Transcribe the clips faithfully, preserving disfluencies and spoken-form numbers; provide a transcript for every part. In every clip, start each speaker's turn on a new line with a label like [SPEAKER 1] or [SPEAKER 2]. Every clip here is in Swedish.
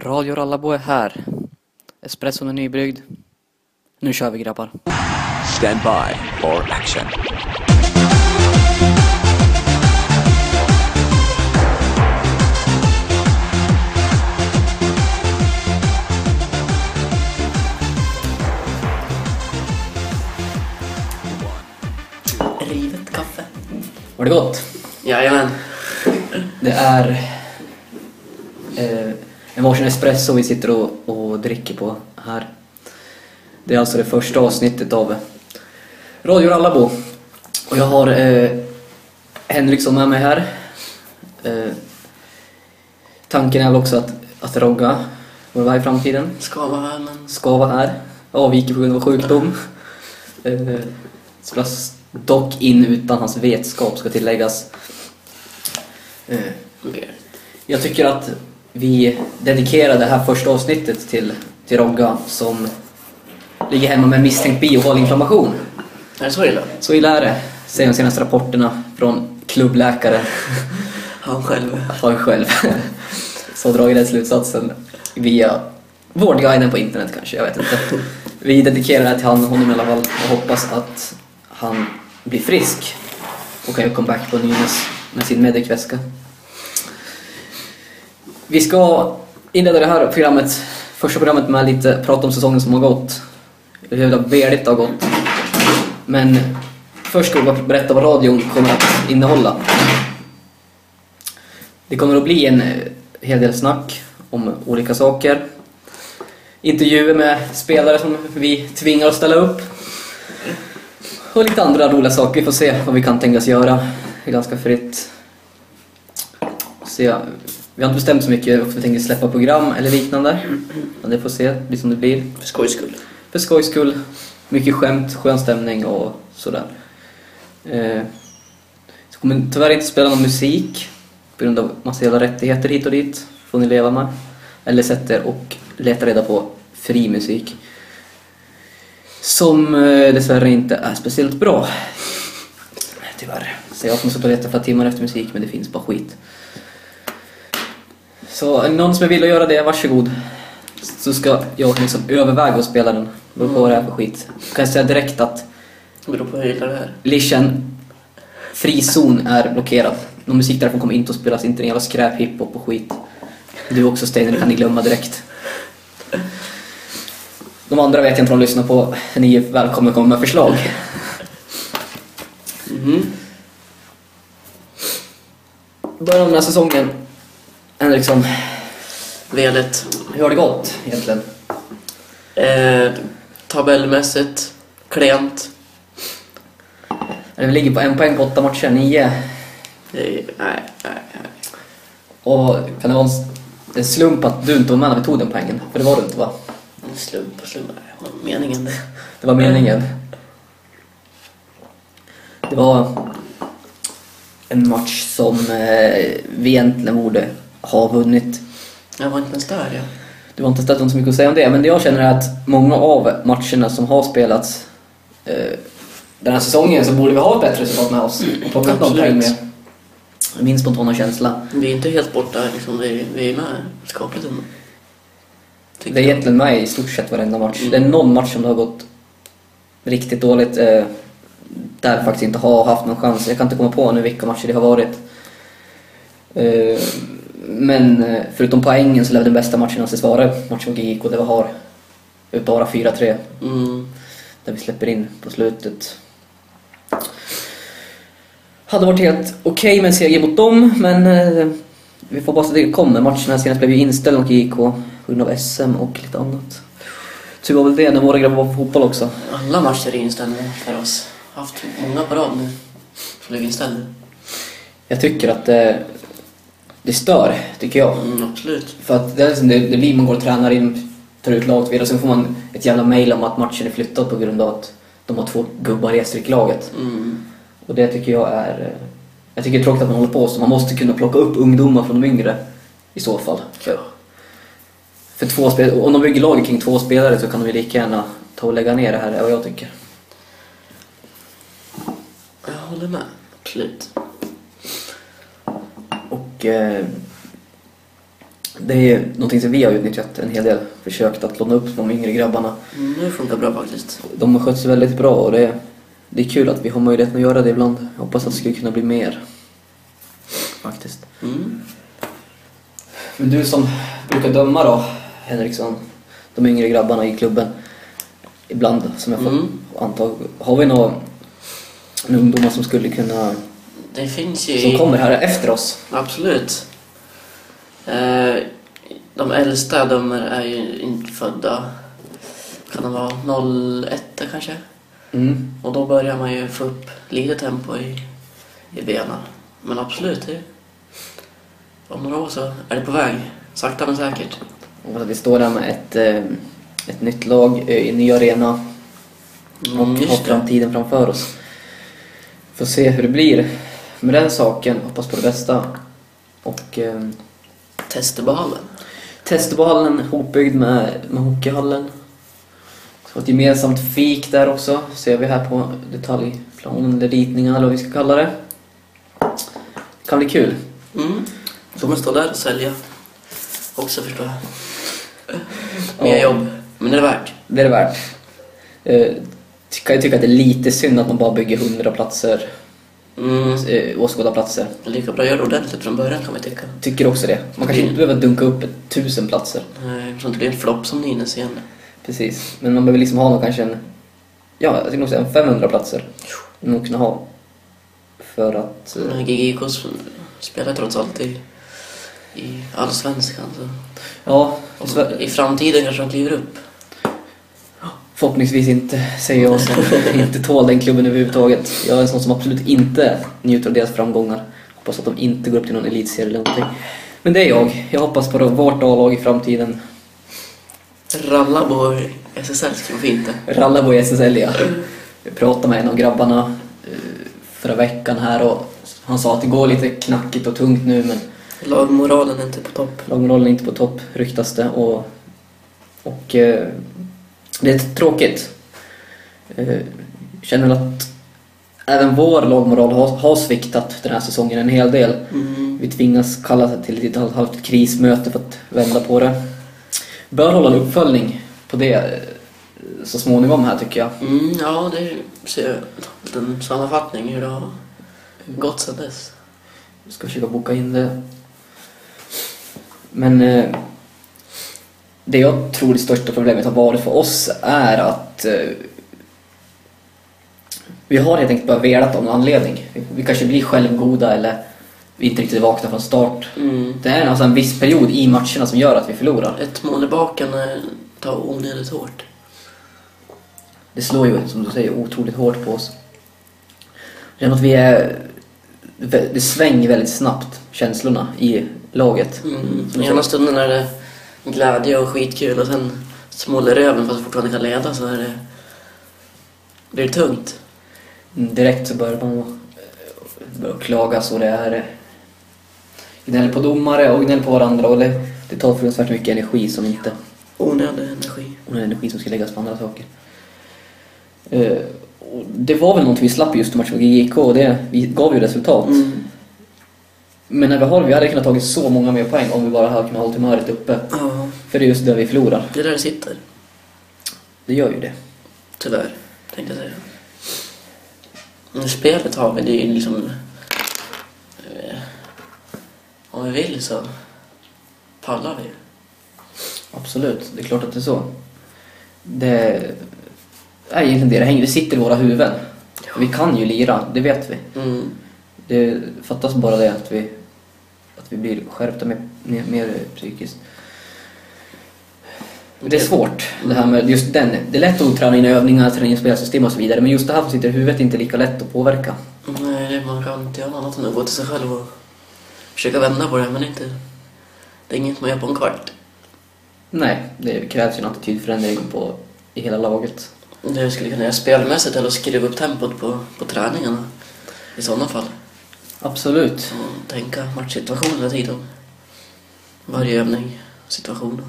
[SPEAKER 1] Radio Rallabo är här. Espresson är nybryggd. Nu kör vi, grabbar.
[SPEAKER 2] Stand by for action.
[SPEAKER 1] Rivet kaffe. Var det gott?
[SPEAKER 3] Jajamän.
[SPEAKER 1] Det är eh, en varsin espresso vi sitter och, och dricker på här. Det är alltså det första avsnittet av Radio Rallabo. Och jag har eh, Henriksson med mig här. Eh, tanken är väl också att, att Rogga var vara i framtiden.
[SPEAKER 3] Ska vara här, men...
[SPEAKER 1] Ska vara här. Avviker på grund av sjukdom. Eh, spelas dock in utan hans vetskap, ska tilläggas. Eh, jag tycker att vi dedikerar det här första avsnittet till, till Rogga som ligger hemma med misstänkt bihåleinflammation.
[SPEAKER 3] Är det så illa?
[SPEAKER 1] Så illa är det, säger de senaste rapporterna från klubbläkaren.
[SPEAKER 3] Han själv.
[SPEAKER 1] Han själv. Så drar jag den slutsatsen via vårdguiden på internet kanske, jag vet inte. Vi dedikerar det här till han, honom i alla fall, och hoppas att han blir frisk och kan ju comeback på Nynäs med sin medicväska. Vi ska inleda det här programmet, första programmet, med lite prata om säsongen som har gått. Hur väldigt det har gått. Men först ska vi berätta vad radion kommer att innehålla. Det kommer att bli en hel del snack om olika saker. Intervjuer med spelare som vi tvingar att ställa upp. Och lite andra roliga saker. Vi får se vad vi kan tänkas göra. Det är ganska fritt. Se. Vi har inte bestämt så mycket om vi tänker släppa program eller liknande. Men det får se, det blir som det blir.
[SPEAKER 3] För skojs skull.
[SPEAKER 1] För skojs skull. Mycket skämt, skön stämning och sådär. Eh, så kommer tyvärr inte spela någon musik på grund av massa jävla rättigheter hit och dit. Får ni leva med. Eller sätter och letar reda på fri musik. Som eh, dessvärre inte är speciellt bra. Tyvärr. Så jag kommer att leta för timmar efter musik, men det finns bara skit. Så någon som vill göra det, varsågod. Så ska jag liksom överväga att spela den. Beror på vad det är för skit. Jag kan säga direkt att
[SPEAKER 3] Det beror på hur illa det är.
[SPEAKER 1] Lichen frizon är blockerad. Någon musik därifrån kommer inte att spelas. Inte en jävla skräp, hiphop och skit. Du också, Steiner, kan ni glömma direkt. De andra vet jag inte vad de lyssnar på. Ni är välkomna att komma med förslag.
[SPEAKER 3] Mm.
[SPEAKER 1] Början av den här säsongen, Henriksson,
[SPEAKER 3] Velet.
[SPEAKER 1] hur har det gått egentligen?
[SPEAKER 3] Eh, tabellmässigt. Klent.
[SPEAKER 1] Vi ligger på en poäng på åtta matcher, nio.
[SPEAKER 3] Eh, nej, nej, nej.
[SPEAKER 1] Och kan det vara en slump att du inte var med när vi tog den poängen? För det var du inte, va?
[SPEAKER 3] En slump och slump. Nej, vad var meningen det?
[SPEAKER 1] Det var meningen. Det var en match som eh, vi egentligen borde ha vunnit.
[SPEAKER 3] Jag var inte ens där, ja.
[SPEAKER 1] Det var inte ställt så mycket att säga om det. Men det jag känner är att många av matcherna som har spelats eh, den här säsongen, så borde vi ha ett bättre resultat med oss. Och plocka upp någon poäng med. Min spontana känsla.
[SPEAKER 3] Vi är inte helt borta, liksom. Vi, vi är med skapligt ändå.
[SPEAKER 1] Det är egentligen med i stort sett varenda match.
[SPEAKER 3] Mm.
[SPEAKER 1] Det är någon match som det har gått riktigt dåligt. Eh, där vi faktiskt inte har haft någon chans. Jag kan inte komma på nu vilka matcher det har varit. Eh, men eh, förutom poängen så lär den bästa matchen anses vara matchen mot G I K, där vi har bara fyra tre.
[SPEAKER 3] Mm.
[SPEAKER 1] Där vi släpper in på slutet. Hade varit helt okej okay med en seger mot dem, men eh, vi får bara så det kommer. Matcherna senast blev ju inställd mot G I K på grund av S M och lite annat. Så det var väl det när våra grabbar var på fotboll också.
[SPEAKER 3] Alla matcher är inställda för oss. Haft många på rad nu. Så ligger inställda.
[SPEAKER 1] Jag tycker att det, det stör, tycker jag.
[SPEAKER 3] Mm, absolut.
[SPEAKER 1] För att det, är liksom, det, det blir man går och tränar in, tar ut laget vidare. Sen får man ett jävla mejl om att matchen är flyttad på grund av att de har två gubbar i laget.
[SPEAKER 3] Mm.
[SPEAKER 1] Och det tycker jag är... Jag tycker det är tråkigt att man håller på så. Man måste kunna plocka upp ungdomar från de yngre i så fall. För, för två spel, om de bygger laget kring två spelare så kan de ju lika gärna ta och lägga ner det här, är vad jag tycker.
[SPEAKER 3] Jag håller med. Absolut.
[SPEAKER 1] Och... Eh, Det är någonting som vi har utnyttjat en hel del. Försökt att låna upp de yngre grabbarna.
[SPEAKER 3] Mm, det funkar bra faktiskt.
[SPEAKER 1] De har skött sig väldigt bra och det är, det är kul att vi har möjligheten att göra det ibland. Jag hoppas att det skulle kunna bli mer. Faktiskt.
[SPEAKER 3] Mm.
[SPEAKER 1] Men du som brukar döma då, Henriksson, de yngre grabbarna i klubben. Ibland, som jag får
[SPEAKER 3] Mm.
[SPEAKER 1] anta. Har vi några ungdomar som skulle kunna...
[SPEAKER 3] Det finns ju...
[SPEAKER 1] Som kommer här efter oss?
[SPEAKER 3] Absolut. Eh, de äldsta jag dömer är ju inte födda. Kan de vara noll ett kanske?
[SPEAKER 1] Mm.
[SPEAKER 3] Och då börjar man ju få upp lite tempo i, i benen. Men absolut, det, om några år så är det på väg. Sakta men säkert.
[SPEAKER 1] Och vi står där med ett, eh, ett nytt lag eh, i en ny arena.
[SPEAKER 3] Mm,
[SPEAKER 1] Och har
[SPEAKER 3] just det.
[SPEAKER 1] framtiden framför oss. Får se hur det blir med den saken. Hoppas på det bästa. Och eh,
[SPEAKER 3] Testerballen.
[SPEAKER 1] Testerballen hopbyggd med, med hockeyhallen. Så ett gemensamt fik där också. Ser vi här på detaljplanen eller ritningar eller vad vi ska kalla det. Det kan bli kul.
[SPEAKER 3] Mm. Så man står där och sälja. Också förstår jag. Mer
[SPEAKER 1] Ja.
[SPEAKER 3] jobb. Men det är det värt.
[SPEAKER 1] Det är det värt. Eh, kan jag tycka att det är lite synd att man bara bygger hundra platser.
[SPEAKER 3] Mm.
[SPEAKER 1] Eh, åskådarplatser.
[SPEAKER 3] Lika bra att göra det ordentligt från början kan man tycka.
[SPEAKER 1] Tycker också det. Man kanske inte behöver dunka upp ett tusen platser.
[SPEAKER 3] Nej, så inte blir en flopp som Nynäs igen.
[SPEAKER 1] Precis. Men man behöver liksom ha någon kanske en... Ja, jag tycker nog säga en femhundra platser. Nog kunna ha. För att... eh,
[SPEAKER 3] Men G G I K spelar trots allt i, i allsvenskan. Så.
[SPEAKER 1] Ja,
[SPEAKER 3] Och i framtiden kanske de kliver upp.
[SPEAKER 1] förhoppningsvis inte, säger jag som inte tål den klubben överhuvudtaget. Jag är en sån som absolut inte njuter av deras framgångar. Hoppas att de inte går upp till någon elitserie eller någonting. Men det är jag. Jag hoppas på vårt A-lag i framtiden.
[SPEAKER 3] Rallabo i S S L ska vara fint det.
[SPEAKER 1] Rallabo i S S L, ja. Jag pratade med en av grabbarna eh, förra veckan här och han sa att det går lite knackigt och tungt nu, men
[SPEAKER 3] Lagmoralen är inte på topp.
[SPEAKER 1] lagmoralen är inte på topp, ryktas det. Och, och eh, det är tråkigt. Eh, känner väl att även vår lagmoral har, har sviktat den här säsongen en hel del.
[SPEAKER 3] Mm.
[SPEAKER 1] Vi tvingas kalla till ett halvt, halvt krismöte för att vända på det. Bör hålla en uppföljning på det eh, så småningom här, tycker jag.
[SPEAKER 3] Mm, ja, det ser en sammanfattning hur det har gått sedan dess.
[SPEAKER 1] Jag ska försöka boka in det. Men eh, det jag tror det största problemet har varit för oss är att eh, vi har helt enkelt bara velat om en anledning. Vi, vi kanske blir självgoda eller vi inte riktigt vaknar från start.
[SPEAKER 3] Mm.
[SPEAKER 1] Det är alltså en viss period i matcherna som gör att vi förlorar.
[SPEAKER 3] Ett mål i baken eh, tar onödigt hårt.
[SPEAKER 1] Det slår ju, som du säger, otroligt hårt på oss. Jag känner att vi är... Det svänger väldigt snabbt, känslorna i laget.
[SPEAKER 3] Mm. I ena stunden är det glädje och skitkul och sen småler röven fast fortfarande kan leda, så är det, blir det tungt.
[SPEAKER 1] Mm, direkt så börjar man börjar klaga, så det är gnäll på domare och gnäll på varandra, och det, det tar fruktansvärt mycket energi som inte...
[SPEAKER 3] Onödig energi.
[SPEAKER 1] Onödig energi som ska läggas på andra saker. Uh, och det var väl någonting vi slapp just i matchen med G G I K, och det vi gav ju resultat.
[SPEAKER 3] Mm.
[SPEAKER 1] Men när vi har vi hade kunnat tagit så många mer poäng om vi bara hade kunnat hålla humöret uppe.
[SPEAKER 3] Ja,
[SPEAKER 1] För det är just där vi förlorar.
[SPEAKER 3] det är där det sitter.
[SPEAKER 1] Det gör ju det.
[SPEAKER 3] Tyvärr, tänkte jag säga. Men spelet har vi, det är ju liksom... Eh, om vi vill så pallar vi.
[SPEAKER 1] Absolut, det är klart att det är så. Det är egentligen det det hänger. Det sitter i våra huvuden. Vi kan ju lira, det vet vi.
[SPEAKER 3] Mm.
[SPEAKER 1] Det fattas bara det att vi, att vi blir skärpta mer, mer, mer psykiskt. Det är svårt, det här med just den. Det är lätt att träna in övningar, träna in spelsystem och så vidare. Men just det här som sitter i huvudet är inte lika lätt att påverka.
[SPEAKER 3] Nej, det- man kan inte göra annat än att gå till sig själv och försöka vända på det, men inte, det är inget man gör på en kvart.
[SPEAKER 1] Nej, det krävs ju en attitydförändring på, i hela laget.
[SPEAKER 3] Det skulle kunna göra spelmässigt eller skruva upp tempot på, på träningarna i sådana fall.
[SPEAKER 1] Absolut.
[SPEAKER 3] Och tänka matchsituation hela tiden. Varje övning, situation.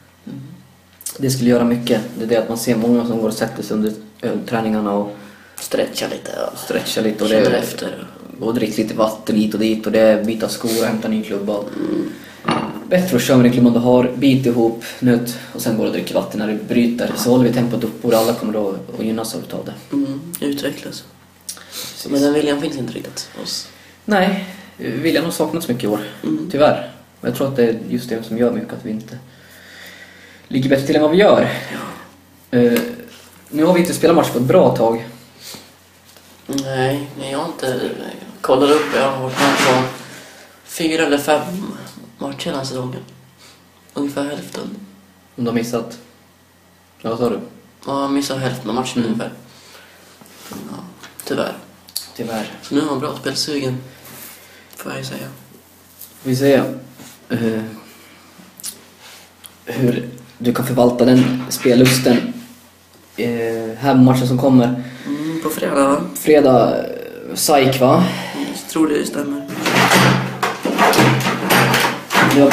[SPEAKER 1] Det skulle göra mycket. Det är det att man ser många som går och sätter sig under ö, träningarna och
[SPEAKER 3] Stretcha lite och
[SPEAKER 1] stretchar lite. Och
[SPEAKER 3] känner
[SPEAKER 1] det,
[SPEAKER 3] efter.
[SPEAKER 1] och dricker lite vatten hit och dit. Och det är byta skor och hämta ny klubba. bättre att köra med egentligen om du har bit ihop, nöt och sen går och dricker vatten när du bryter. Så håller vi tempot upp och alla kommer då att gynnas av det.
[SPEAKER 3] Mm, utvecklas. Precis. Men den viljan finns inte riktigt hos.
[SPEAKER 1] Nej, viljan har saknats mycket i år,
[SPEAKER 3] Mm.
[SPEAKER 1] tyvärr. Men jag tror att det är just det som gör mycket att vi inte ligger bättre till än vad vi gör.
[SPEAKER 3] Ja.
[SPEAKER 1] Uh, nu har vi inte spelat match på ett bra tag.
[SPEAKER 3] Nej, men jag har inte kollat upp. Jag har varit med på fyra eller fem matcher den här säsongen. Ungefär hälften.
[SPEAKER 1] Om du har missat. Ja, vad sa du?
[SPEAKER 3] Ja, jag missade hälften av matchen
[SPEAKER 1] Mm.
[SPEAKER 3] ungefär. Ja, tyvärr.
[SPEAKER 1] Tyvärr.
[SPEAKER 3] Så nu är man bra spelsugen, får jag ju säga.
[SPEAKER 1] Vi ser uh, hur du kan förvalta den spellusten uh, här på matchen som kommer.
[SPEAKER 3] Mm, på fredag, va?
[SPEAKER 1] Fredag, uh, Saik, va?
[SPEAKER 3] Jag tror det stämmer.
[SPEAKER 1] Ja.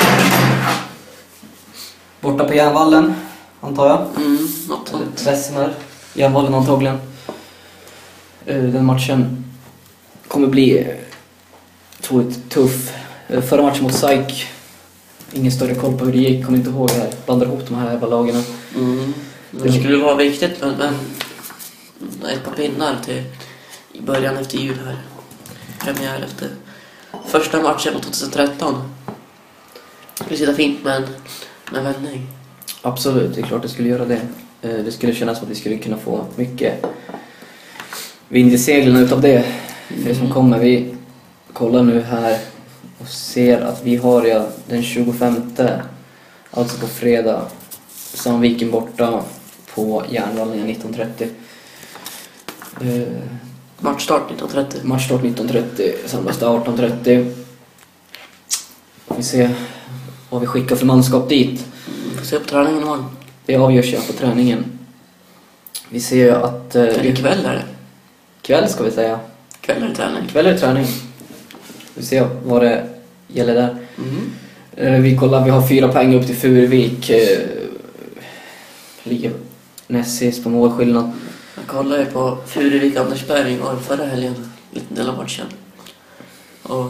[SPEAKER 1] Borta på Järnvallen, antar jag.
[SPEAKER 3] Mm, något sånt.
[SPEAKER 1] Vesmer, Järnvallen antagligen. Uh, den matchen kommer bli uh, tror jag, tuff. Uh, förra matchen mot Saik, ingen större koll på hur det gick, kommer inte ihåg det här. Blandar ihop de här lagarna.
[SPEAKER 3] Mm. Det skulle vara viktigt med, med ett par pinnar till i början efter jul här. Premiär efter första matchen mot tjugohundratretton. Det skulle sitta fint med en, med en vändning.
[SPEAKER 1] Absolut, det är klart det skulle göra det. Uh, det skulle kännas som att vi skulle kunna få mycket vind i seglen utav det. Mm. Det som kommer, vi kollar nu här och ser att vi har ja, den tjugofemte, alltså på fredag, Sandviken borta på Järnvallen nitton trettio. Uh,
[SPEAKER 3] Matchstart nitton trettio.
[SPEAKER 1] matchstart nitton trettio, samlas arton trettio. Vi ser vad vi skickar för manskap dit.
[SPEAKER 3] Vi får se på träningen imorgon.
[SPEAKER 1] Det avgörs ju på träningen. Vi ser ju att... Uh,
[SPEAKER 3] Eller kväll är det.
[SPEAKER 1] Kväll ska vi säga.
[SPEAKER 3] Kväll är det träning.
[SPEAKER 1] Kväll är det träning. Vi ser vad det gäller där.
[SPEAKER 3] Mm.
[SPEAKER 1] Uh, vi kollar, vi har fyra poäng upp till Furuvik. Uh, ligger näst sist på målskillnad.
[SPEAKER 3] Jag kollade ju på Furuvik Andersberg var förra helgen. Liten del av matchen. Och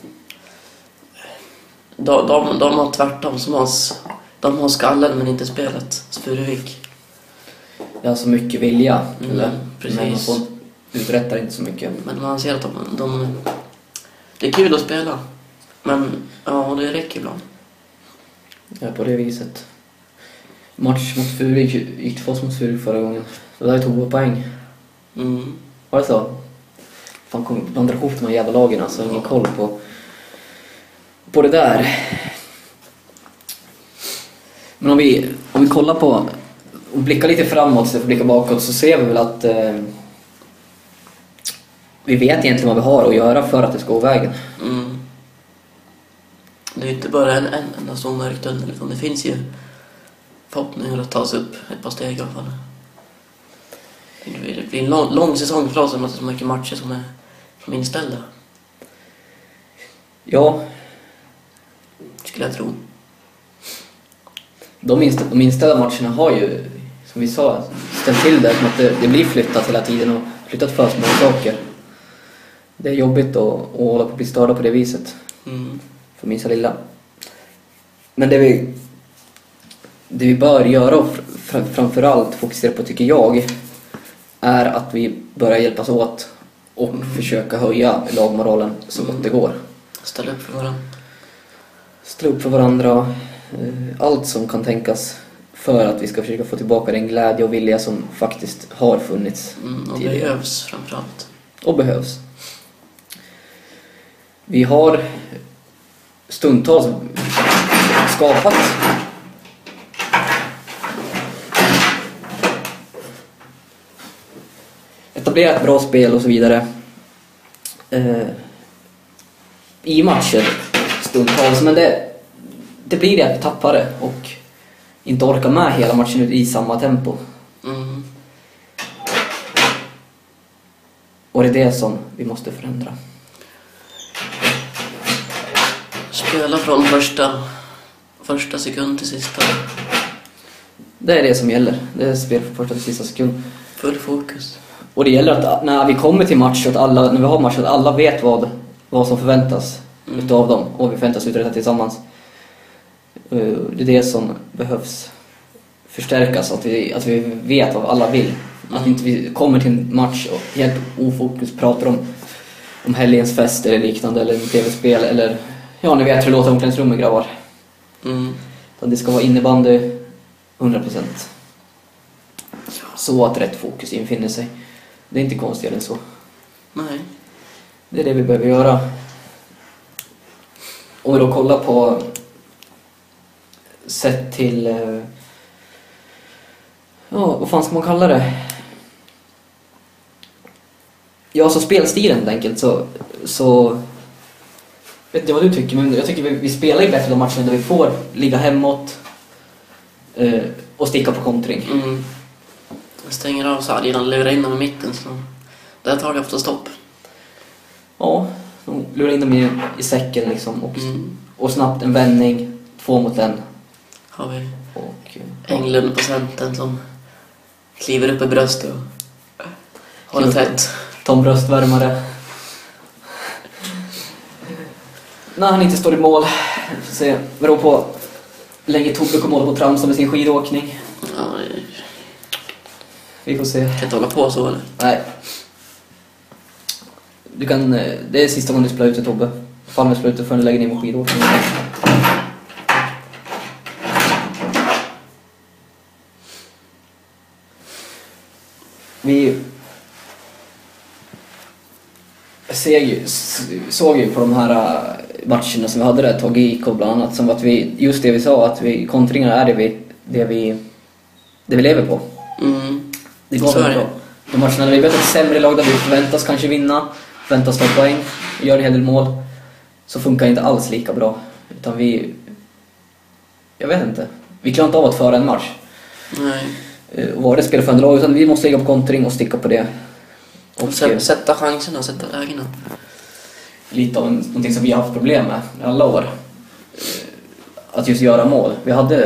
[SPEAKER 3] de, de, de har tvärtom som oss. De har skallen men inte spelet. Furuvik.
[SPEAKER 1] Det är alltså mycket vilja.
[SPEAKER 3] Mm,
[SPEAKER 1] eller?
[SPEAKER 3] precis.
[SPEAKER 1] Men man får uträttar inte så mycket.
[SPEAKER 3] Men man ser att de, de... Det är kul att spela. Men ja, det räcker ibland.
[SPEAKER 1] Ja, på det viset. Match mot Furuvik gick för oss mot Furuvik förra gången. Det där tog poäng.
[SPEAKER 3] Mm.
[SPEAKER 1] Var det så? Fan, kom blandar ihop de här jävla lagen, alltså. Ingen koll på på det där. Men om vi, om vi kollar på och blickar lite framåt så får blicka bakåt, så ser vi väl att eh, vi vet egentligen vad vi har att göra för att det ska gå vägen.
[SPEAKER 3] Mm. Det är inte bara en, en enda stor märktunnel, utan det finns ju förhoppningar att ta sig upp ett par steg i alla fall. Det blir en lång, lång säsong för oss med så mycket matcher som är, som är inställda.
[SPEAKER 1] Ja,
[SPEAKER 3] skulle jag tro.
[SPEAKER 1] De, inst- de inställda matcherna har ju, som vi sa, ställt till det som att det, det blir flyttat hela tiden och flyttat för små saker. Det är jobbigt att, att hålla på att bli störda på det viset.
[SPEAKER 3] Mm.
[SPEAKER 1] För minsta lilla. Men det vi, det vi bör göra och fr- framförallt fokusera på, tycker jag, är att vi börjar hjälpas åt och mm. försöka höja lagmoralen så gott det går.
[SPEAKER 3] Ställa upp för varandra.
[SPEAKER 1] Ställa upp för varandra. Allt som kan tänkas för att vi ska försöka få tillbaka den glädje och vilja som faktiskt har funnits
[SPEAKER 3] mm, och
[SPEAKER 1] tidigare.
[SPEAKER 3] behövs framförallt.
[SPEAKER 1] Och behövs. Vi har stundtals skapat etablerat bra spel och så vidare eh, i matcher stundtals, men det, det blir det att vi tappar det och inte orkar med hela matchen ut i samma tempo.
[SPEAKER 3] Mm.
[SPEAKER 1] Och det är det som vi måste förändra.
[SPEAKER 3] Spela från första första sekund till sista.
[SPEAKER 1] Det är det som gäller. Det är spel från första till sista sekund.
[SPEAKER 3] Full fokus.
[SPEAKER 1] Och det gäller att när vi kommer till match, att alla, när vi har match, att alla vet vad, vad som förväntas mm. utav dem och vi förväntas uträtta tillsammans. Det är det som behövs förstärkas, att vi, att vi vet vad alla vill. Mm. Att inte vi kommer till en match och helt ofokus pratar om, om helgens fest eller liknande, eller en tv-spel, eller ja, ni vet hur det låter omklädningsrummet, grabbar.
[SPEAKER 3] Mm.
[SPEAKER 1] Så det ska vara innebandy hundra procent. Så att rätt fokus infinner sig. Det är inte konstigare än så.
[SPEAKER 3] Nej.
[SPEAKER 1] Det är det vi behöver göra. Om vi då kollar på sett till ja, vad fan ska man kalla det? Ja, så spelstilen helt enkelt, så så vet inte vad du tycker, men jag tycker vi, vi spelar ju bättre de matcherna där vi får ligga hemåt eh, och sticka på kontring.
[SPEAKER 3] Mm. Jag stänger av sargen och lurar in dem i mitten, så där tar det ofta stopp.
[SPEAKER 1] Ja, de lurar in dem i, i säcken liksom, och,
[SPEAKER 3] Mm.
[SPEAKER 1] och snabbt en vändning, två mot en.
[SPEAKER 3] Har vi
[SPEAKER 1] Och
[SPEAKER 3] Englund på centern som kliver upp i bröstet och håller tätt.
[SPEAKER 1] Tom bröstvärmare. När han inte står i mål, får se, beror på länge Tobbe kommer hålla på tramsa med sin skidåkning.
[SPEAKER 3] Ja,
[SPEAKER 1] Vi får se.
[SPEAKER 3] kan inte hålla på så eller?
[SPEAKER 1] Nej. Du kan, det är sista gången du spelar ut till Tobbe. Fall med spelar ut förrän du lägger ner med skidåkning. Vi ser ju, såg ju på de här matcherna som vi hade där, tagit I K bland annat, som att vi, just det vi sa, att vi, kontringar är det vi, det vi, det vi lever på.
[SPEAKER 3] Mm.
[SPEAKER 1] Det går
[SPEAKER 3] Så är
[SPEAKER 1] väldigt
[SPEAKER 3] det.
[SPEAKER 1] bra. De matcherna där vi vet att sämre lag där vi förväntas kanske vinna, förväntas ta poäng, gör en hel del mål, så funkar inte alls lika bra. Utan vi, jag vet inte, vi klarar inte av att föra en match.
[SPEAKER 3] Nej.
[SPEAKER 1] Och vad det spelar för en lag, utan vi måste ligga på kontring och sticka på det.
[SPEAKER 3] Och Sä- sätta chanserna, sätta lägena.
[SPEAKER 1] Lite av en, någonting som vi har haft problem med i alla år. Att just göra mål. Vi hade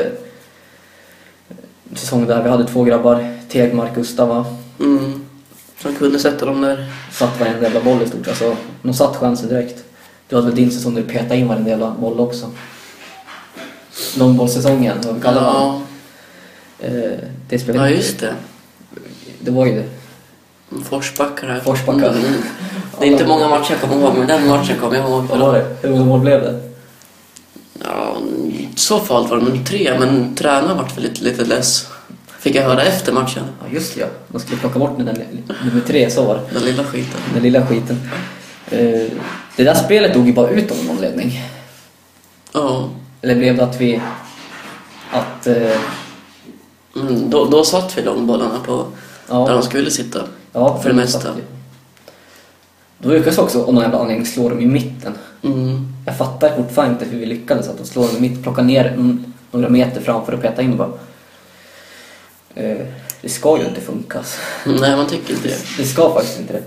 [SPEAKER 1] en säsong där vi hade två grabbar, Tegmark, Gustava.
[SPEAKER 3] Mm. Som kunde sätta dem där.
[SPEAKER 1] Satt varenda jävla boll i stort. Alltså, de satt chanser direkt. Du hade väl din säsong där du petade in varenda jävla boll också. Långbollssäsongen, vad vi kallar den.
[SPEAKER 3] Ja.
[SPEAKER 1] Eh, det spelade
[SPEAKER 3] Ja, just det.
[SPEAKER 1] Det var ju det.
[SPEAKER 3] Forsbackar här.
[SPEAKER 1] Forsbackar.
[SPEAKER 3] Mm. Det är inte många matcher jag kommer ihåg, men den matchen kommer jag ihåg.
[SPEAKER 1] Vad var det? Hur många mål blev det?
[SPEAKER 3] Ja, så farligt var det, men tre. Men tränaren var väl lite, lite less. Fick jag höra efter matchen.
[SPEAKER 1] Ja, just det, ja. De skulle plocka bort den där nummer tre, så var det.
[SPEAKER 3] Den lilla skiten.
[SPEAKER 1] Den lilla skiten. Eh, det där spelet dog ju bara ut av någon ledning.
[SPEAKER 3] Ja.
[SPEAKER 1] Eller blev det att vi... Att... Eh,
[SPEAKER 3] Mm, då, då satt vi långbollarna på
[SPEAKER 1] ja,
[SPEAKER 3] där de skulle sitta.
[SPEAKER 1] ja,
[SPEAKER 3] för det mesta.
[SPEAKER 1] Då lyckades också, om någon jävla anledning, slå dem i mitten.
[SPEAKER 3] Mm.
[SPEAKER 1] Jag fattar fortfarande inte hur vi lyckades att de slår dem i mitten. Plocka ner n- några meter framför och peta in bara. Eh, det ska ju inte funka.
[SPEAKER 3] Nej, man tycker inte det.
[SPEAKER 1] Det ska faktiskt inte det.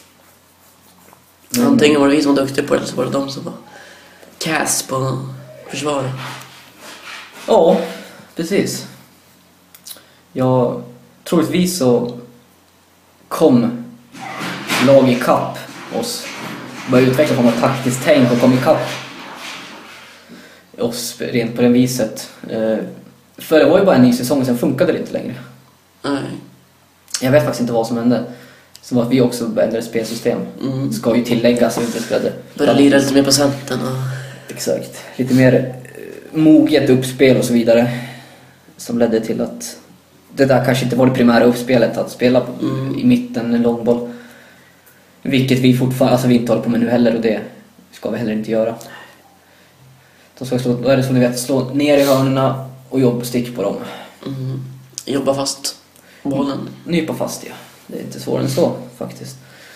[SPEAKER 1] Men-
[SPEAKER 3] Antingen var det vi som var duktiga på det, eller så var det de som var kass på försvaret.
[SPEAKER 1] Ja, precis. Ja, troligtvis så kom lag i kapp oss. Började utveckla på något taktiskt tänk och kom i kapp oss rent på det viset. Eh, för det var ju bara en ny säsong, sen funkade det inte längre.
[SPEAKER 3] Nej.
[SPEAKER 1] Jag vet faktiskt inte vad som hände. Så var att vi också ändrade spelsystem.
[SPEAKER 3] Mm.
[SPEAKER 1] Ska ju tilläggas att vi inte spelade.
[SPEAKER 3] Började lira lite mer på centern och...
[SPEAKER 1] Exakt. Lite mer eh, moget uppspel och så vidare. Som ledde till att det där kanske inte var det primära uppspelet, att spela på,
[SPEAKER 3] Mm.
[SPEAKER 1] i mitten en långboll. Vilket vi fortfarande, alltså vi inte håller på med nu heller, och det ska vi heller inte göra. Då, ska slå, då är det som ni vet, slå ner i hörnorna och jobba stick på dem.
[SPEAKER 3] Mm. Jobba fast bollen.
[SPEAKER 1] Nypa fast, ja. Det är inte svårare än så faktiskt.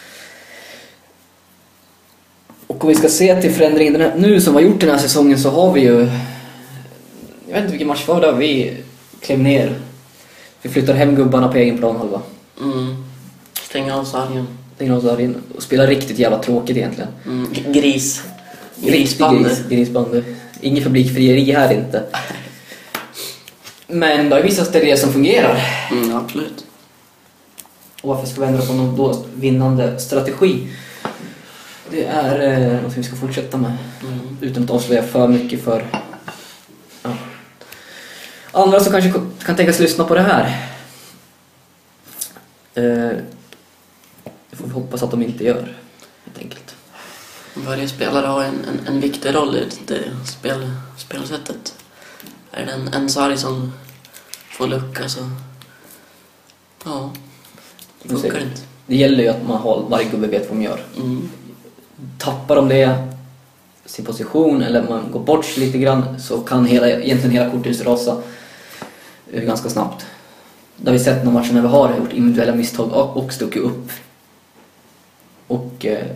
[SPEAKER 1] Och om vi ska se till förändringen den här, nu som har gjort den här säsongen, så har vi ju, jag vet inte vilken match var det, vi klev ner. Vi flyttar hem gubbarna på egen plan halva.
[SPEAKER 3] Mm. Stänga av sargen.
[SPEAKER 1] Det är någon där in och spelar riktigt jävla tråkigt egentligen.
[SPEAKER 3] Mm. Gris.
[SPEAKER 1] Riktig
[SPEAKER 3] Grisbandy.
[SPEAKER 1] gris, grisbandy. Ingen publikfrieri här inte. Men det har visat sig det som fungerar.
[SPEAKER 3] Mm, absolut.
[SPEAKER 1] Och varför ska vi ändra på någon då vinnande strategi? Det är eh, något vi ska fortsätta med.
[SPEAKER 3] Mm.
[SPEAKER 1] Utan att avslöja för mycket för, ja, Andra som kanske kan tänkas lyssna på det här. Eh, det får vi hoppas att de inte gör, helt enkelt.
[SPEAKER 3] Varje spelare har en, en, en viktig roll i det spel, spelsättet. Är det en, en sarg som får lucka så... Ja, det funkar inte.
[SPEAKER 1] Det gäller ju att man har, varje gubbe vet vad de gör.
[SPEAKER 3] Mm.
[SPEAKER 1] Tappar de det, sin position, eller man går bort sig lite grann, så kan hela, egentligen hela korthuset rasa eh, ganska snabbt. Det har vi sett några matcher när vi har gjort individuella misstag och, och stuckit upp. Och... Eh,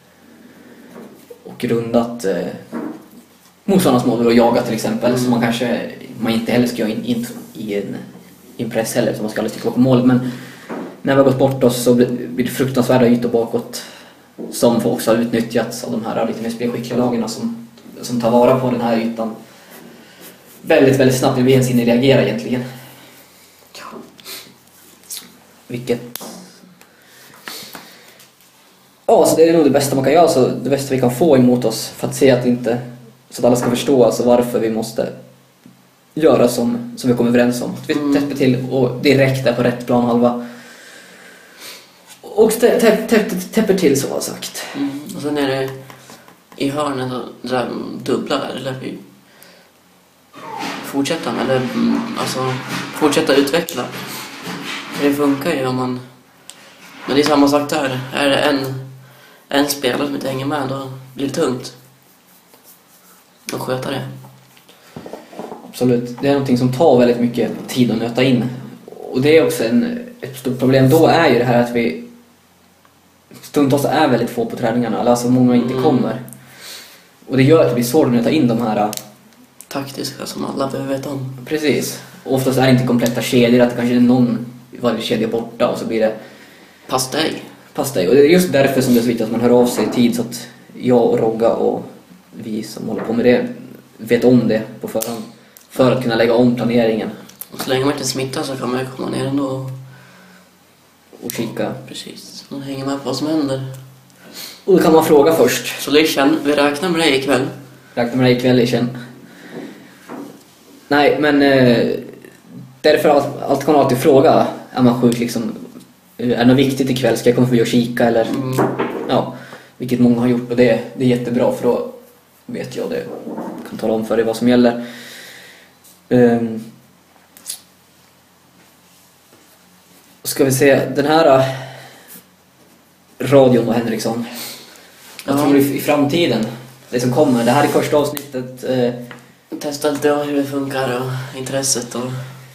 [SPEAKER 1] och rundat eh, motståndarnas mål och jagat till exempel, mm. så man kanske man inte heller ska göra in, in, i en, i en press heller, så man ska aldrig sticka bakom målet. Men när vi har gått bort oss så blir det fruktansvärda ytor bakåt som också har utnyttjats av de här lite mer spelskickliga lagarna som, som tar vara på den här ytan väldigt, väldigt snabbt när vi ens hinner reagera egentligen. Ja. Vilket... Ja, så det är nog det bästa man kan göra, så det bästa vi kan få emot oss för att se att inte, så att alla ska förstå alltså varför vi måste göra som, som vi kommer överens om. Att vi mm. täpper till och direkt är på rätt planhalva. Och täpper täpp, täpp, täpp till, så har sagt.
[SPEAKER 3] Mm. Och sen är det i hörnen det där dubbla där, eller vi fortsätta med, eller alltså fortsätta utveckla. För det funkar ju om man, men det är samma sak där. Är det en En spelare som inte hänger med, då blir det tungt att sköta det.
[SPEAKER 1] Absolut. Det är någonting som tar väldigt mycket tid att nöta in. Och det är också en, ett stort problem. Då är ju det här att vi stundtals är väldigt få på träningarna. Eller alltså många inte mm. kommer. Och det gör att det blir svårt att nöta in de här
[SPEAKER 3] taktiska som alla behöver veta om.
[SPEAKER 1] Precis. Och oftast är det inte kompletta kedjor. Att det kanske är någon i varje kedja borta och så blir det
[SPEAKER 3] pass dig.
[SPEAKER 1] Pass dig. Och det är just därför som det är så viktigt att man hör av sig i tid, så att jag och Rogga och vi som håller på med det vet om det på förhand, för att kunna lägga om planeringen.
[SPEAKER 3] Och så länge man inte smittar så kan man komma ner ändå
[SPEAKER 1] och kika.
[SPEAKER 3] Precis, man hänger med på vad som händer.
[SPEAKER 1] Och då kan man fråga först.
[SPEAKER 3] Så Lishan, vi räknar med dig ikväll.
[SPEAKER 1] Räknar med dig ikväll, Lishan. Nej, men eh, därför att allt kan man alltid fråga. Är man sjuk liksom, är det något viktigt ikväll? Ska jag komma förbi och kika? Eller? Mm. Ja, vilket många har gjort, och det, det är jättebra, för då vet jag det. Kan tala om för dig vad som gäller. Um, ska vi se, den här uh, radion och Henriksson. Jag ja. tror i, i framtiden, det som kommer, det här är första avsnittet. Uh,
[SPEAKER 3] Testa lite hur det funkar och intresset och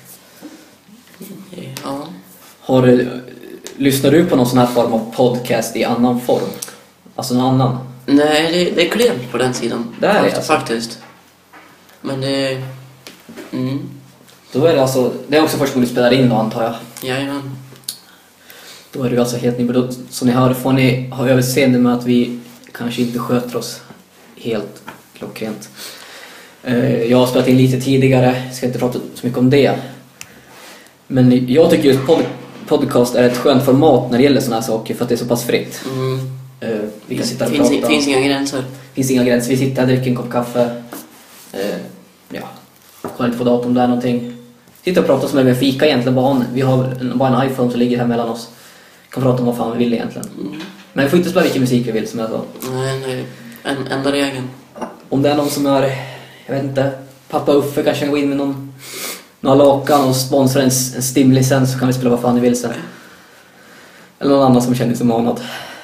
[SPEAKER 3] ja.
[SPEAKER 1] Har du, lyssnar du på någon sån här form av podcast i annan form? Alltså någon annan?
[SPEAKER 3] Nej, det, det är klent på den sidan.
[SPEAKER 1] Det är det alltså.
[SPEAKER 3] Faktiskt. Men det... Mm.
[SPEAKER 1] Då är det alltså... Det är också först när du spelar in då, antar jag.
[SPEAKER 3] Jajamän.
[SPEAKER 1] Då är du alltså helt ny. Så ni hör, får ni ha överseende med att vi kanske inte sköter oss helt klockrent. Jag har spelat in lite tidigare. Ska inte prata så mycket om det. Men jag tycker just pod- podcast är ett skönt format när det gäller såna här saker, för att det är så pass fritt.
[SPEAKER 3] Mm.
[SPEAKER 1] Uh, vi kan sitta och
[SPEAKER 3] finns,
[SPEAKER 1] prata.
[SPEAKER 3] Finns inga gränser.
[SPEAKER 1] Finns inga gränser. Vi sitter och dricker en kopp kaffe. Uh, ja, kollar lite på datorn där någonting. Sitter och pratar som är med fika egentligen. Bara en, vi har en, bara en iPhone som ligger här mellan oss. Kan prata om vad fan vi vill egentligen. Mm. Men vi får inte spela vilken musik vi vill, som jag sa.
[SPEAKER 3] Nej, nej. En, enda regeln.
[SPEAKER 1] Om det är någon som är, jag vet inte, pappa Uffe kanske gå in med någon några lakan och sponsra en, en Stim-licens, så kan vi spela vad fan vi vill sen. Eller någon annan som känner sig manad.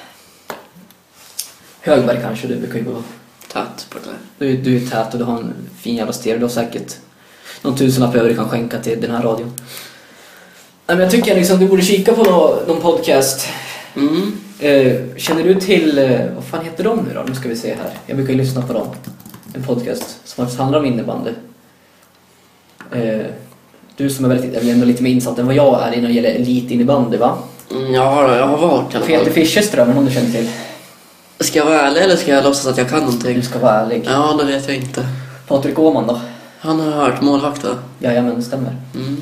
[SPEAKER 1] Högberg kanske, du brukar ju gå
[SPEAKER 3] tät på det där.
[SPEAKER 1] Du, du är tät och du har en fin jävla stereo. Du har säkert någon tusenlapp över du kan skänka till den här radion. Men jag tycker liksom du borde kika på någon, någon podcast.
[SPEAKER 3] Mm.
[SPEAKER 1] Eh, känner du till, eh, vad fan heter de nu då? Nu ska vi se här. Jag brukar ju lyssna på dem. En podcast som faktiskt handlar om innebandy. Eh, du som är väldigt, är ändå lite mer insatt än vad jag är när det gäller elitinnebandy, va?
[SPEAKER 3] Mm, jag, har, jag har varit i alla fall.
[SPEAKER 1] Peter Fischerström, om du känner till.
[SPEAKER 3] Ska jag vara ärlig eller ska jag låtsas att jag kan någonting?
[SPEAKER 1] Du ska vara ärlig.
[SPEAKER 3] Ja, det vet jag inte.
[SPEAKER 1] Patrik Åhman då?
[SPEAKER 3] Han har hört målvakt, va?
[SPEAKER 1] Jajamän, det stämmer.
[SPEAKER 3] Mm.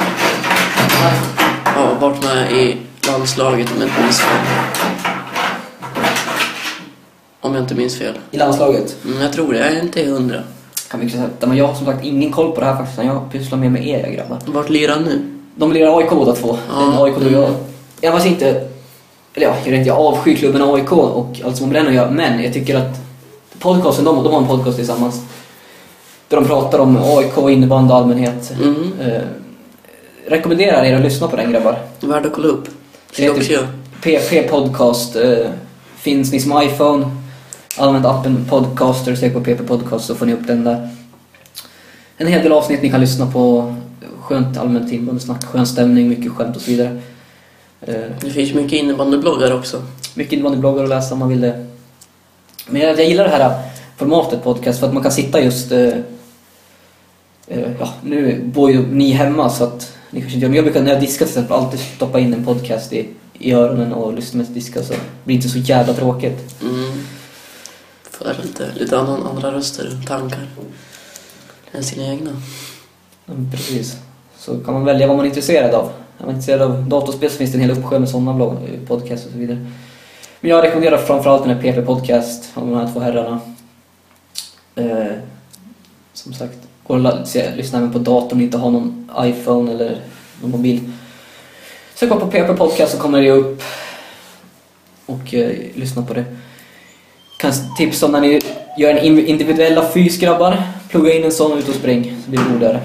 [SPEAKER 3] Ja, varit med i landslaget om jag inte minns fel. Om jag inte minns fel.
[SPEAKER 1] I landslaget?
[SPEAKER 3] Mm, jag tror det, jag är inte hundra.
[SPEAKER 1] kan vi säga. Men jag har som sagt ingen koll på det här faktiskt. Jag pysslar med med er grabbar.
[SPEAKER 3] Vart lirar han nu?
[SPEAKER 1] De lirar A I K båda två.
[SPEAKER 3] Ja.
[SPEAKER 1] En A I K då jag... Jag var inte... Eller ja, jag vet inte, jag avskyr klubben A I K och allt som bränner jag. Men jag tycker att podcasten, de, de har en podcast tillsammans. Där de pratar om A I K, innebandy och allmänhet.
[SPEAKER 3] Mm.
[SPEAKER 1] Eh, rekommenderar er att lyssna på den grabbar.
[SPEAKER 3] Värd att kolla upp.
[SPEAKER 1] Det heter P P Podcast. Eh, finns ni som iPhone. Använd appen Podcaster, sök på P P Podcast så får ni upp den där. En hel del avsnitt ni kan lyssna på. Skönt allmänt inbandysnack, skön stämning, mycket skämt och så vidare. Eh,
[SPEAKER 3] Det finns mycket innebandybloggar också.
[SPEAKER 1] mycket innebandybloggar att läsa om man vill det. Men jag, jag gillar det här formatet podcast för att man kan sitta just... Eh, eh, ja, nu bor ju ni hemma så att ni kanske inte gör. Men jag brukar när jag diskar till exempel alltid stoppa in en podcast i, i öronen och lyssna med diska så det blir inte så jävla tråkigt.
[SPEAKER 3] Mm. Får lite, lite annan, andra röster, tankar än sina egna.
[SPEAKER 1] Ja, precis. Så kan man välja vad man är intresserad av. Är man intresserad av datorspel så finns det en hel uppsjö med sådana blogg, podcast och så vidare. Men jag rekommenderar framförallt den här P P Podcast av de här två herrarna. Eh, som sagt, går att se, lyssna även på datorn om ni inte har någon iPhone eller någon mobil. Sök på P P Podcast så kommer det upp och eh, lyssna på det. Kan tipsa om när ni gör en individuella fysgrabbar. Plugga in en sån ut och spring så blir det roligare.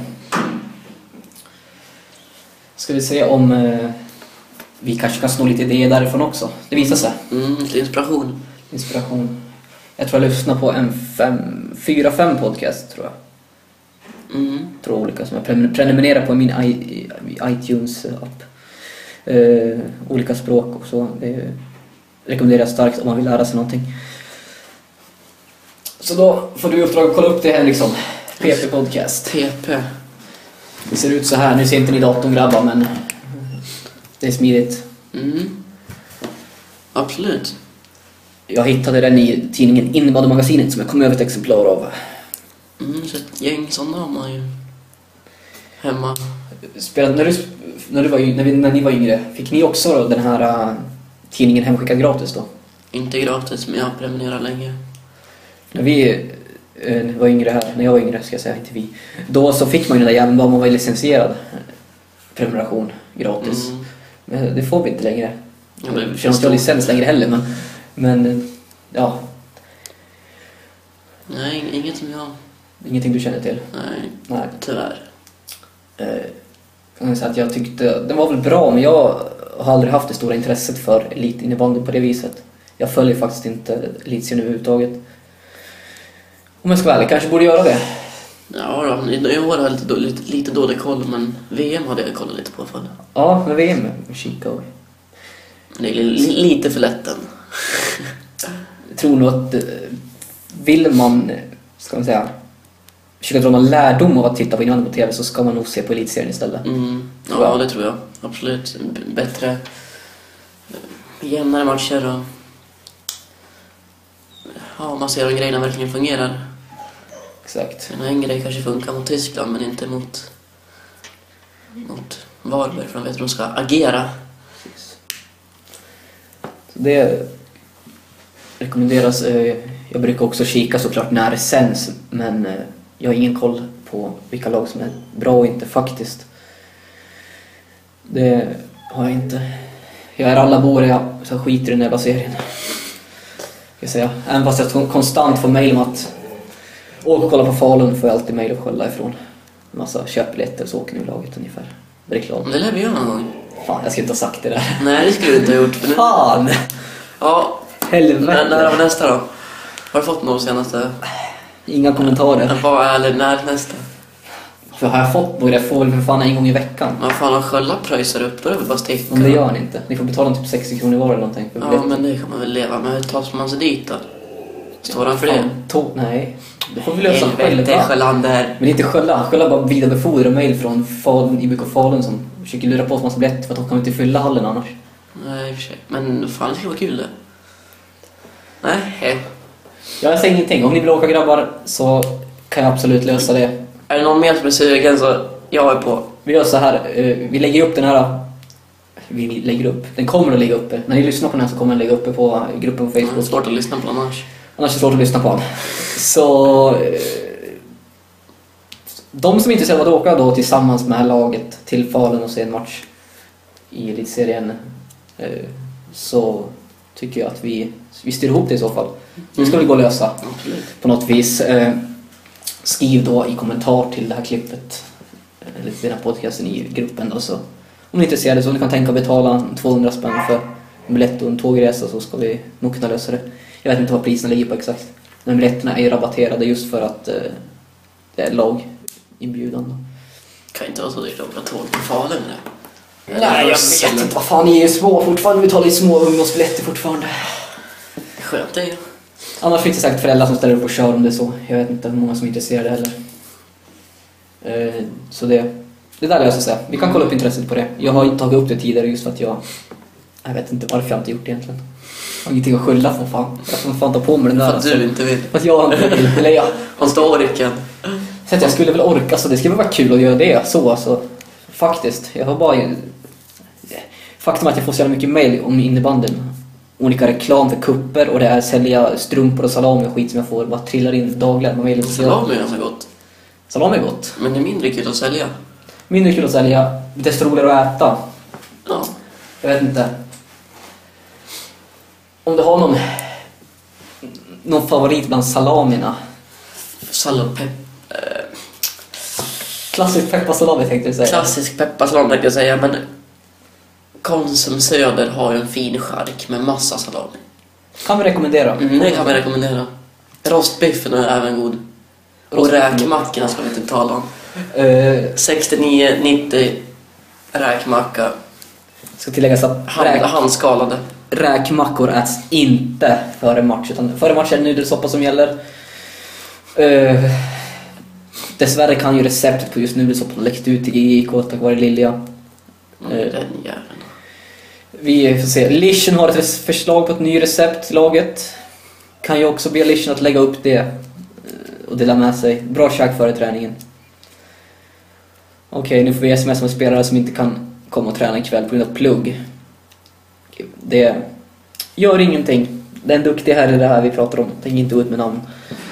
[SPEAKER 1] Ska vi se om eh, vi kanske kan sno lite idéer därifrån också. Det visar sig.
[SPEAKER 3] Mm, lite inspiration.
[SPEAKER 1] Inspiration. Jag tror jag lyssnar på en fem, fyra, fem podcast tror jag.
[SPEAKER 3] Mm.
[SPEAKER 1] Tror olika som jag prenumererar på i min I, iTunes-app. Eh, olika språk och så. Det rekommenderar jag starkt om man vill lära sig någonting. Så då får du uppdrag att kolla upp det här liksom. P P Podcast.
[SPEAKER 3] P P.
[SPEAKER 1] Det ser ut så här. Nu ser inte ni datorn grabbar men det är smidigt.
[SPEAKER 3] Mm. Absolut.
[SPEAKER 1] Jag hittade den i tidningen Innebandymagasinet som jag kom över ett exemplar av.
[SPEAKER 3] Mm, så ett gäng sådana har man ju hemma.
[SPEAKER 1] Spelade, när, du, när, du var, när, vi, när ni var yngre, fick ni också då den här uh, tidningen hemskickad gratis då?
[SPEAKER 3] Inte gratis, men jag har prenumererat länge.
[SPEAKER 1] När vi uh, var yngre här, när jag var yngre ska jag säga, inte vi. Då så fick man ju den där jäveln bara man var licensierad prenumeration gratis.
[SPEAKER 3] Mm.
[SPEAKER 1] Men det får vi inte längre.
[SPEAKER 3] Ja, men
[SPEAKER 1] Jag känner inte jag licens längre heller, men, men ja,
[SPEAKER 3] Nej, inget som jag...
[SPEAKER 1] ingenting du känner till.
[SPEAKER 3] Nej,
[SPEAKER 1] Nej.
[SPEAKER 3] tyvärr.
[SPEAKER 1] Eh, kan jag säga att jag tyckte den var väl bra, men jag har aldrig haft det stora intresset för elitinnebandy på det viset. Jag följer faktiskt inte elitserien överhuvudtaget. Om jag ska vara ärlig, kanske borde göra det.
[SPEAKER 3] Ja då, i år har jag lite, lite, lite dålig koll, men V M hade jag kollat lite på i alla fall.
[SPEAKER 1] Ja, med V M, kika.
[SPEAKER 3] Det är li, lite för lätt än.
[SPEAKER 1] Jag tror nog att eh, vill man, ska man säga, försöka dra någon lärdom av att titta på innebandy på tv så ska man nog se på elitserien istället.
[SPEAKER 3] Mm. Ja, det tror jag. Absolut. B- bättre, jämnare matcher och ja, man ser om grejerna verkligen fungerar.
[SPEAKER 1] Exakt.
[SPEAKER 3] En grej kanske funkar mot Tyskland men inte mot mot Varberg, för de vet hur de ska agera.
[SPEAKER 1] Precis. Så det rekommenderas. eh, Jag brukar också kika såklart när det sänds, men eh, jag har ingen koll på vilka lag som är bra och inte faktiskt. Det har jag inte. Jag är alla bor jag så jag skiter i den jävla serien. Jag säga. Även fast jag konstant får mejl om att åka och kolla på Falun får jag alltid mejl och skälla ifrån. En massa köpbiljetter så åker ni i laget ungefär. Det är reklam.
[SPEAKER 3] Det lär vi göra någon gång.
[SPEAKER 1] Fan, jag skulle inte ha sagt det där.
[SPEAKER 3] Nej, det skulle du inte ha gjort. För nu...
[SPEAKER 1] Fan!
[SPEAKER 3] Ja,
[SPEAKER 1] Helvete.
[SPEAKER 3] när, när var nästa då? Har du fått något senaste?
[SPEAKER 1] Inga kommentarer.
[SPEAKER 3] Vad är eller när nästa?
[SPEAKER 1] För har jag fått några, jag får väl för fan en gång i veckan.
[SPEAKER 3] Vad fan har skölla pröjsar upp? Då är det väl bara sticka?
[SPEAKER 1] Men det gör ni inte. Ni får betala typ sextio kronor var eller någonting. För
[SPEAKER 3] Ja,
[SPEAKER 1] biljetten.
[SPEAKER 3] men det kan man väl leva med. Hur tar man sig dit då? Står han för det?
[SPEAKER 1] Fan, to- nej. Det får vi lösa
[SPEAKER 3] Helvete,
[SPEAKER 1] själva.
[SPEAKER 3] Sjölander.
[SPEAKER 1] Men inte skälla. Han skälla bara vidarebefordra mejl från Falun, I B K Falun som försöker lura på oss massa biljetter för att de kan inte fylla hallen annars.
[SPEAKER 3] Nej, i och för sig. Men fan, det skulle vara kul det. Nej.
[SPEAKER 1] Jag säger ingenting. Om ni vill åka grabbar så kan jag absolut lösa det.
[SPEAKER 3] Är det någon mer som är sugen så jag är på.
[SPEAKER 1] Vi gör så här. eh, Vi lägger upp den här. Vi lägger upp. Den kommer att ligga uppe. När ni lyssnar på den här så kommer den ligga uppe på gruppen på
[SPEAKER 3] Det är
[SPEAKER 1] Facebook.
[SPEAKER 3] svårt att lyssna på annars.
[SPEAKER 1] Annars är det svårt att lyssna på den. Så eh, de som är intresserade av att åka då tillsammans med laget till Falun och se en match i elitserien, eh, så tycker jag att vi, vi styr ihop det i så fall. Det ska vi gå och lösa.
[SPEAKER 3] Absolut.
[SPEAKER 1] På något vis. Eh, skriv då i kommentar till det här klippet eller till den här podcasten i gruppen då, så om ni är intresserade, så om ni kan tänka betala tvåhundra spänn för en biljett och en tågresa, så ska vi nog kunna lösa det. Jag vet inte vad priserna ligger på exakt, men biljetterna är ju rabatterade just för att eh, det är laginbjudan.
[SPEAKER 3] Kan inte vara så dyrt att åka tåg till Falun eller?
[SPEAKER 1] Nej, jag vet inte. Vad fan, ni är ju små fortfarande. Vi talar ju små ungdomsbiljetter fortfarande.
[SPEAKER 3] Skönt det är ju.
[SPEAKER 1] Annars finns det säkert föräldrar som ställer upp och kör om det är så. Jag vet inte hur många som är intresserade heller. Eh, så det, det där löser sig. Vi kan kolla upp intresset på det. Jag har inte tagit upp det tidigare just för att jag... Jag vet inte varför jag inte gjort det egentligen. Jag har ingenting att skylla på, fan. Jag får fan ta på mig den där.
[SPEAKER 3] För att du inte vill.
[SPEAKER 1] För att jag inte vill. Eller jag...
[SPEAKER 3] Han står orken.
[SPEAKER 1] Så att jag skulle väl orka, så det skulle vara kul att göra det. Så alltså. Faktiskt. Jag har bara... Faktum är att jag får så mycket mail om innebandyn. Olika reklam för kupper och det är sälja strumpor och salami och skit som jag får. Bara trillar in dagligen med mailen.
[SPEAKER 3] Salami är ganska gott.
[SPEAKER 1] Salami är gott.
[SPEAKER 3] Men det är mindre kul att sälja.
[SPEAKER 1] Mindre kul att sälja. Desto roligare att äta.
[SPEAKER 3] Ja.
[SPEAKER 1] Jag vet inte. Om du har någon... Någon favorit bland salamina.
[SPEAKER 3] Sallapepp. Eh,
[SPEAKER 1] Klassisk pepparsalami tänkte jag säga.
[SPEAKER 3] klassisk pepparsalami tänkte jag säga, men Konsum Söder har ju en fin chark med massa salami.
[SPEAKER 1] Kan vi rekommendera?
[SPEAKER 3] Mm, det kan vi rekommendera. Rostbiffen är även god. Och räkmackorna ska vi inte tala om.
[SPEAKER 1] Uh,
[SPEAKER 3] sextionio nittio räkmacka.
[SPEAKER 1] ska tilläggas att
[SPEAKER 3] Hand,
[SPEAKER 1] räk,
[SPEAKER 3] handskalade.
[SPEAKER 1] räkmackor äts inte före match, utan före match är det nudelsoppa som gäller. Uh, dessvärre kan ju receptet på just nudelsoppa läckt ut i G I K tack vare Lilja.
[SPEAKER 3] Mm, den jäveln.
[SPEAKER 1] Vi får se. Lichen har ett förslag på ett ny recept till laget. Kan ju också be Lichen att lägga upp det och dela med sig. Bra käk före träningen. Okej, okay, nu får vi sms med spelare som inte kan komma och träna ikväll på grund av plugg. Det gör ingenting. Det är en duktig herre det här vi pratar om. Tänk inte ut med namn.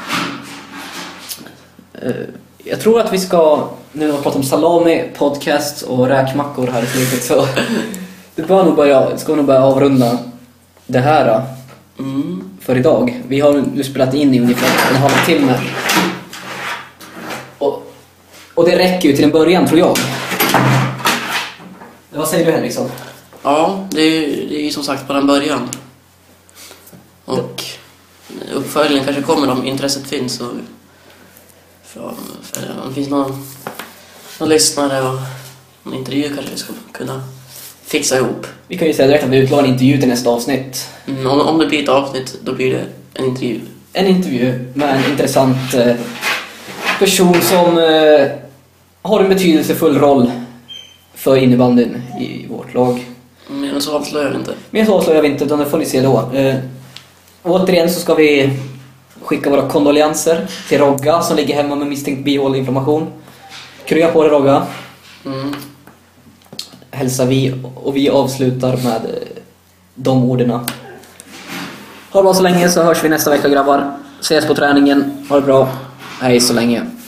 [SPEAKER 1] Jag tror att vi ska, nu när vi pratar om salami, podcast och räkmackor här i slutet, så det bör nog börja, ska nog börja avrunda det här
[SPEAKER 3] Mm.
[SPEAKER 1] för idag. Vi har nu spelat in i ungefär en halvtimme. Och, och det räcker ju till en början, tror jag. Vad säger du, Henriksson?
[SPEAKER 3] Ja, det är, ju, det är ju som sagt bara en början. Och uppföljningen kanske kommer om intresset finns. Och för, för, om det finns någon, någon lyssnare och en intervju kanske vi ska kunna fixa ihop.
[SPEAKER 1] Vi kan ju säga direkt att vi utlovar en intervju till nästa avsnitt.
[SPEAKER 3] Mm, om, om det blir ett avsnitt, då blir det en intervju.
[SPEAKER 1] En intervju med en intressant eh, person som eh, har en betydelsefull roll för innebandyn i vårt lag.
[SPEAKER 3] Men så avslöjar vi inte.
[SPEAKER 1] Men så avslöjar vi inte, utan det får ni se då. Eh, återigen så ska vi skicka våra kondolenser till Rogga som ligger hemma med misstänkt bihåleinflammation. Krya på det, Rogga.
[SPEAKER 3] Mm.
[SPEAKER 1] Hälsar vi, och vi avslutar med de orden. Ha det bra så länge, så hörs vi nästa vecka, grabbar. Ses på träningen. Ha det bra. Hej så länge.